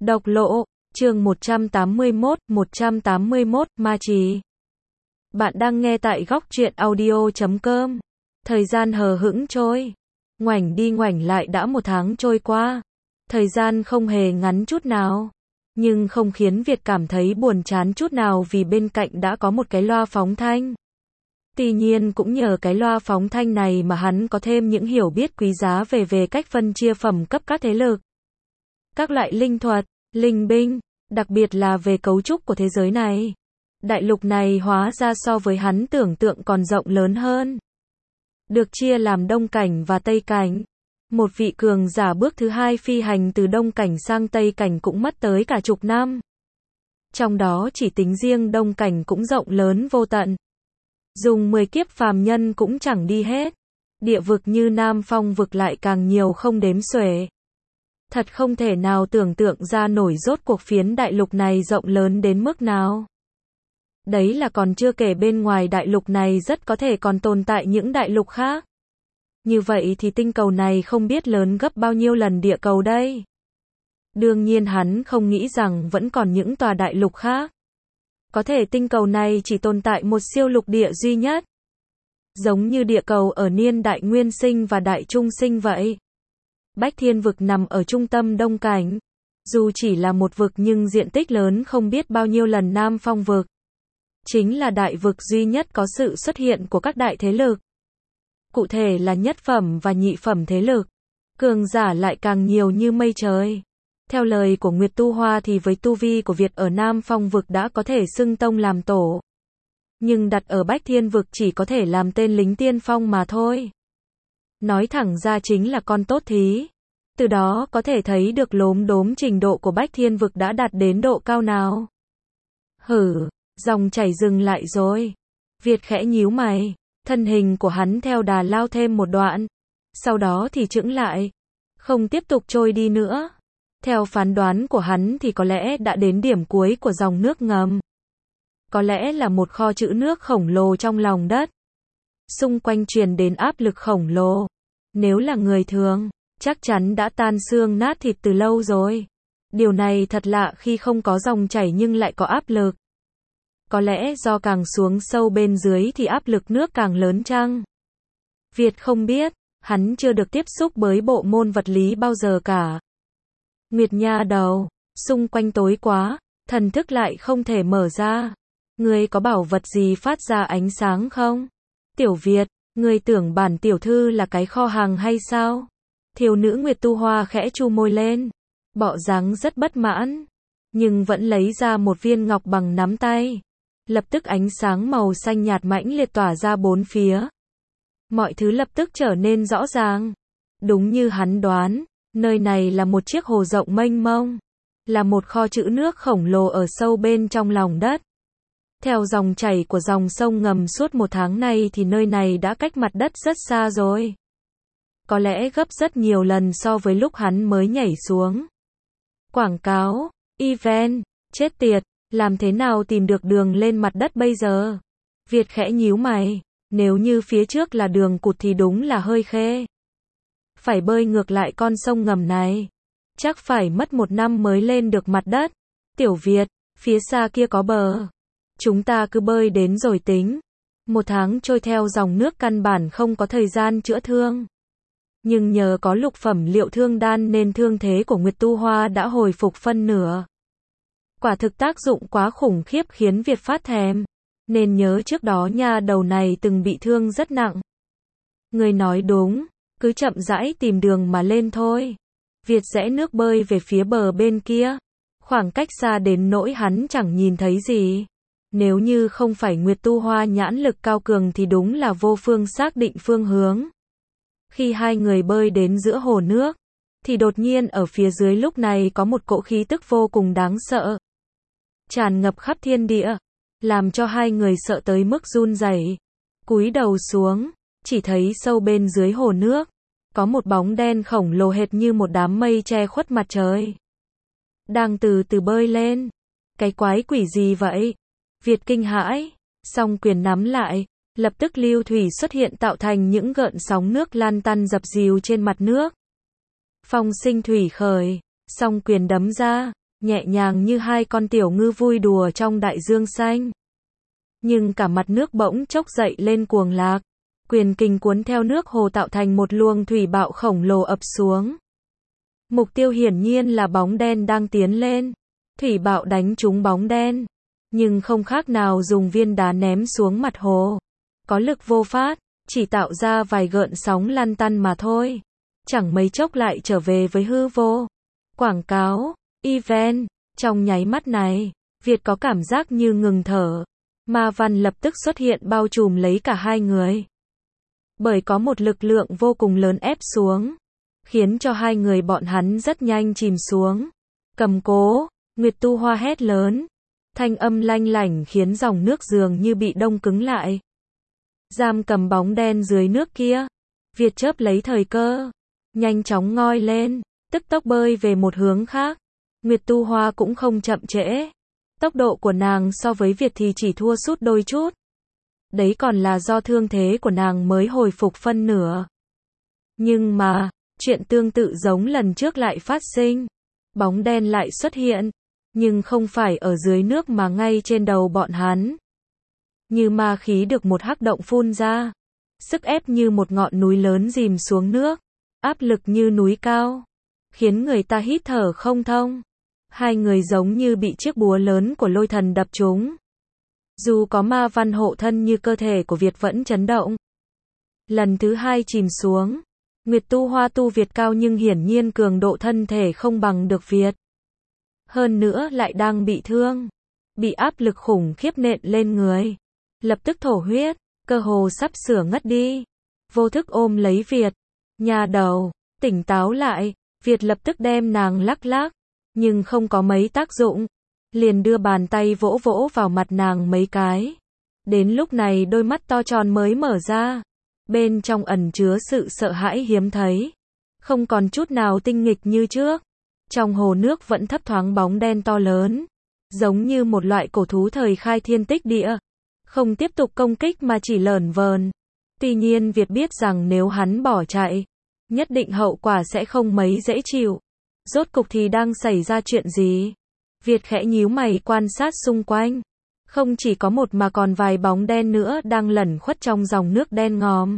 Độc lộ, chương 181, ma trì. Bạn đang nghe tại góc truyện audio.com. Thời gian hờ hững trôi. Ngoảnh đi ngoảnh lại đã 1 tháng trôi qua. Thời gian không hề ngắn chút nào. Nhưng không khiến Việt cảm thấy buồn chán chút nào vì bên cạnh đã có một cái loa phóng thanh. Tuy nhiên cũng nhờ cái loa phóng thanh này mà hắn có thêm những hiểu biết quý giá về cách phân chia phẩm cấp các thế lực. Các loại linh thuật, linh binh, đặc biệt là về cấu trúc của thế giới này. Đại lục này hóa ra so với hắn tưởng tượng còn rộng lớn hơn. Được chia làm Đông Cảnh và Tây Cảnh. Một vị cường giả bước thứ 2 phi hành từ Đông Cảnh sang Tây Cảnh cũng mất tới cả chục năm. Trong đó chỉ tính riêng Đông Cảnh cũng rộng lớn vô tận. Dùng 10 kiếp phàm nhân cũng chẳng đi hết. Địa vực như Nam Phong vực lại càng nhiều không đếm xuể. Thật không thể nào tưởng tượng ra nổi rốt cuộc phiến đại lục này rộng lớn đến mức nào. Đấy là còn chưa kể bên ngoài đại lục này rất có thể còn tồn tại những đại lục khác. Như vậy thì tinh cầu này không biết lớn gấp bao nhiêu lần địa cầu đây. Đương nhiên hắn không nghĩ rằng vẫn còn những tòa đại lục khác. Có thể tinh cầu này chỉ tồn tại một siêu lục địa duy nhất. Giống như địa cầu ở niên đại nguyên sinh và đại trung sinh vậy. Bách Thiên vực nằm ở trung tâm Đông Cảnh. Dù chỉ là một vực nhưng diện tích lớn không biết bao nhiêu lần Nam Phong vực. Chính là đại vực duy nhất có sự xuất hiện của các đại thế lực. Cụ thể là nhất phẩm và nhị phẩm thế lực. Cường giả lại càng nhiều như mây trời. Theo lời của Nguyệt Tu Hoa thì với tu vi của Việt ở Nam Phong vực đã có thể xưng tông làm tổ. Nhưng đặt ở Bách Thiên vực chỉ có thể làm tên lính tiên phong mà thôi. Nói thẳng ra chính là con tốt thí. Từ đó có thể thấy được lốm đốm trình độ của Bách Thiên vực đã đạt đến độ cao nào. Hử, dòng chảy dừng lại rồi. Việt khẽ nhíu mày. Thân hình của hắn theo đà lao thêm một đoạn. Sau đó thì chững lại. Không tiếp tục trôi đi nữa. Theo phán đoán của hắn thì có lẽ đã đến điểm cuối của dòng nước ngầm. Có lẽ là một kho trữ nước khổng lồ trong lòng đất. Xung quanh truyền đến áp lực khổng lồ. Nếu là người thường, chắc chắn đã tan xương nát thịt từ lâu rồi. Điều này thật lạ khi không có dòng chảy nhưng lại có áp lực. Có lẽ do càng xuống sâu bên dưới thì áp lực nước càng lớn chăng? Việt không biết, hắn chưa được tiếp xúc với bộ môn vật lý bao giờ cả. Nguyệt nha đầu, xung quanh tối quá, thần thức lại không thể mở ra. Ngươi có bảo vật gì phát ra ánh sáng không? Tiểu Việt, ngươi tưởng bản tiểu thư là cái kho hàng hay sao? Thiếu nữ Nguyệt Tu Hoa khẽ chu môi lên, bộ dáng rất bất mãn, nhưng vẫn lấy ra một viên ngọc bằng nắm tay. Lập tức ánh sáng màu xanh nhạt mãnh liệt tỏa ra bốn phía. Mọi thứ lập tức trở nên rõ ràng. Đúng như hắn đoán, nơi này là một chiếc hồ rộng mênh mông, là một kho trữ nước khổng lồ ở sâu bên trong lòng đất. Theo dòng chảy của dòng sông ngầm suốt 1 tháng nay thì nơi này đã cách mặt đất rất xa rồi. Có lẽ gấp rất nhiều lần so với lúc hắn mới nhảy xuống. Quảng cáo, event, chết tiệt, làm thế nào tìm được đường lên mặt đất bây giờ? Việt khẽ nhíu mày, nếu như phía trước là đường cụt thì đúng là hơi khê. Phải bơi ngược lại con sông ngầm này. Chắc phải mất 1 năm mới lên được mặt đất. Tiểu Việt, phía xa kia có bờ. Chúng ta cứ bơi đến rồi tính. 1 tháng trôi theo dòng nước căn bản không có thời gian chữa thương. Nhưng nhờ có lục phẩm liệu thương đan nên thương thế của Nguyệt Tu Hoa đã hồi phục phân nửa. Quả thực tác dụng quá khủng khiếp khiến Việt phát thèm. Nên nhớ trước đó nha đầu này từng bị thương rất nặng. Người nói đúng, cứ chậm rãi tìm đường mà lên thôi. Việt rẽ nước bơi về phía bờ bên kia. Khoảng cách xa đến nỗi hắn chẳng nhìn thấy gì. Nếu như không phải Nguyệt Tu Hoa nhãn lực cao cường thì đúng là vô phương xác định phương hướng. Khi hai người bơi đến giữa hồ nước, thì đột nhiên ở phía dưới lúc này có một cỗ khí tức vô cùng đáng sợ. Tràn ngập khắp thiên địa, làm cho hai người sợ tới mức run rẩy. Cúi đầu xuống, chỉ thấy sâu bên dưới hồ nước, có một bóng đen khổng lồ hệt như một đám mây che khuất mặt trời. Đang từ từ bơi lên. Cái quái quỷ gì vậy? Việt kinh hãi, song quyền nắm lại, lập tức lưu thủy xuất hiện tạo thành những gợn sóng nước lan tăn dập dìu trên mặt nước. Phong sinh thủy khởi, song quyền đấm ra, nhẹ nhàng như hai con tiểu ngư vui đùa trong đại dương xanh. Nhưng cả mặt nước bỗng chốc dậy lên cuồng lạc, quyền kình cuốn theo nước hồ tạo thành một luồng thủy bạo khổng lồ ập xuống. Mục tiêu hiển nhiên là bóng đen đang tiến lên. Thủy bạo đánh trúng bóng đen, nhưng không khác nào dùng viên đá ném xuống mặt hồ. Có lực vô phát, chỉ tạo ra vài gợn sóng lăn tăn mà thôi. Chẳng mấy chốc lại trở về với hư vô. Quảng cáo, event, trong nháy mắt này, Việt có cảm giác như ngừng thở. Ma văn lập tức xuất hiện bao trùm lấy cả hai người. Bởi có một lực lượng vô cùng lớn ép xuống, khiến cho hai người bọn hắn rất nhanh chìm xuống. Cầm cố, Nguyệt Tu Hoa hét lớn. Thanh âm lanh lảnh khiến dòng nước dường như bị đông cứng lại. Giam cầm bóng đen dưới nước kia. Việt chớp lấy thời cơ, nhanh chóng ngoi lên, tức tốc bơi về một hướng khác. Nguyệt Tu Hoa cũng không chậm trễ. Tốc độ của nàng so với Việt thì chỉ thua sút đôi chút. Đấy còn là do thương thế của nàng mới hồi phục phân nửa. Nhưng mà, chuyện tương tự giống lần trước lại phát sinh. Bóng đen lại xuất hiện, nhưng không phải ở dưới nước mà ngay trên đầu bọn hắn. Như ma khí được một hắc động phun ra. Sức ép như một ngọn núi lớn dìm xuống nước. Áp lực như núi cao, khiến người ta hít thở không thông. Hai người giống như bị chiếc búa lớn của lôi thần đập trúng. Dù có ma văn hộ thân như cơ thể của Việt vẫn chấn động. Lần thứ hai chìm xuống. Nguyệt Tu Hoa tu Việt cao nhưng hiển nhiên cường độ thân thể không bằng được Việt. Hơn nữa lại đang bị thương. Bị áp lực khủng khiếp nện lên người. Lập tức thổ huyết, cơ hồ sắp sửa ngất đi. Vô thức ôm lấy Việt. Nhà đầu, tỉnh táo lại. Việt lập tức đem nàng lắc lắc. Nhưng không có mấy tác dụng. Liền đưa bàn tay vỗ vỗ vào mặt nàng mấy cái. Đến lúc này đôi mắt to tròn mới mở ra. Bên trong ẩn chứa sự sợ hãi hiếm thấy. Không còn chút nào tinh nghịch như trước. Trong hồ nước vẫn thấp thoáng bóng đen to lớn. Giống như một loại cổ thú thời khai thiên tích địa. Không tiếp tục công kích mà chỉ lởn vởn. Tuy nhiên Việt biết rằng nếu hắn bỏ chạy, nhất định hậu quả sẽ không mấy dễ chịu. Rốt cục thì đang xảy ra chuyện gì? Việt khẽ nhíu mày quan sát xung quanh. Không chỉ có một mà còn vài bóng đen nữa đang lẩn khuất trong dòng nước đen ngòm.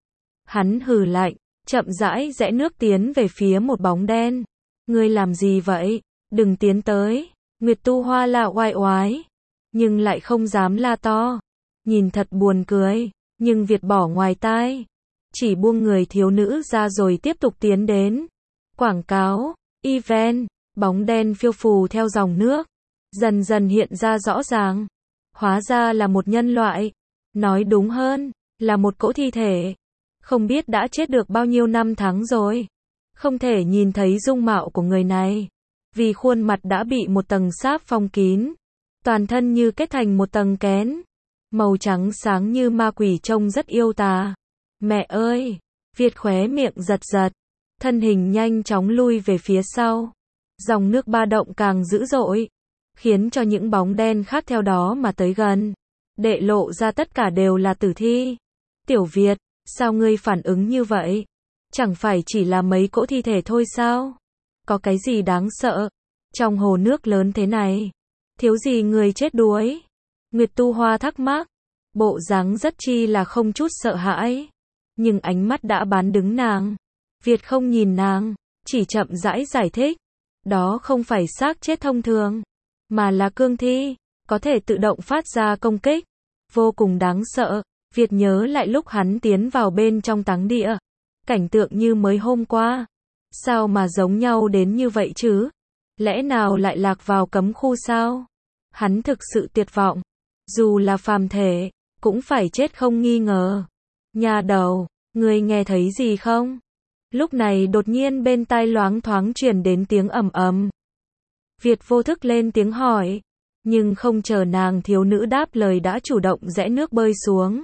Hắn hừ lạnh, chậm rãi rẽ nước tiến về phía một bóng đen. Ngươi làm gì vậy? Đừng tiến tới. Nguyệt Tu Hoa là oai oái, nhưng lại không dám la to. Nhìn thật buồn cười, nhưng Việt bỏ ngoài tai. Chỉ buông người thiếu nữ ra rồi tiếp tục tiến đến. Quảng cáo, event, bóng đen phiêu phù theo dòng nước. Dần dần hiện ra rõ ràng. Hóa ra là một nhân loại. Nói đúng hơn, là một cỗ thi thể. Không biết đã chết được bao nhiêu năm tháng rồi. Không thể nhìn thấy dung mạo của người này. Vì khuôn mặt đã bị một tầng sáp phong kín. Toàn thân như kết thành một tầng kén. Màu trắng sáng như ma quỷ trông rất yêu tà. Mẹ ơi! Việt khóe miệng giật giật. Thân hình nhanh chóng lui về phía sau. Dòng nước ba động càng dữ dội. Khiến cho những bóng đen khác theo đó mà tới gần. Đệ lộ ra tất cả đều là tử thi. Tiểu Việt, sao ngươi phản ứng như vậy? Chẳng phải chỉ là mấy cỗ thi thể thôi sao? Có cái gì đáng sợ? Trong hồ nước lớn thế này, thiếu gì người chết đuối? Nguyệt Tu Hoa thắc mắc. Bộ dáng rất chi là không chút sợ hãi. Nhưng ánh mắt đã bán đứng nàng. Việt không nhìn nàng, chỉ chậm rãi giải thích. Đó không phải xác chết thông thường, mà là cương thi, có thể tự động phát ra công kích. Vô cùng đáng sợ. Việt nhớ lại lúc hắn tiến vào bên trong táng địa. Cảnh tượng như mới hôm qua. Sao mà giống nhau đến như vậy chứ? Lẽ nào lại lạc vào cấm khu sao? Hắn thực sự tuyệt vọng. Dù là phàm thể, cũng phải chết không nghi ngờ. Nhà đầu, ngươi nghe thấy gì không? Lúc này đột nhiên bên tai loáng thoáng truyền đến tiếng ầm ầm. Việt vô thức lên tiếng hỏi. Nhưng không chờ nàng thiếu nữ đáp lời đã chủ động rẽ nước bơi xuống.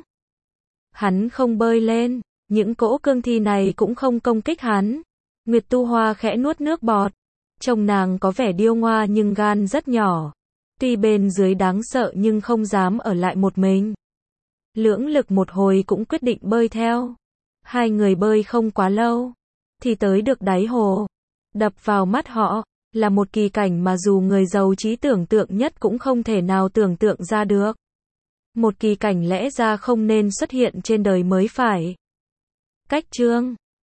Hắn không bơi lên. Những cỗ cương thi này cũng không công kích hắn. Nguyệt Tu Hoa khẽ nuốt nước bọt. Trông nàng có vẻ điêu ngoa nhưng gan rất nhỏ. Tuy bên dưới đáng sợ nhưng không dám ở lại một mình. Lưỡng lực một hồi cũng quyết định bơi theo. Hai người bơi không quá lâu thì tới được đáy hồ. Đập vào mắt họ Là một kỳ cảnh mà dù người giàu trí tưởng tượng nhất cũng không thể nào tưởng tượng ra được. Một kỳ cảnh lẽ ra không nên xuất hiện trên đời mới phải. Cách chương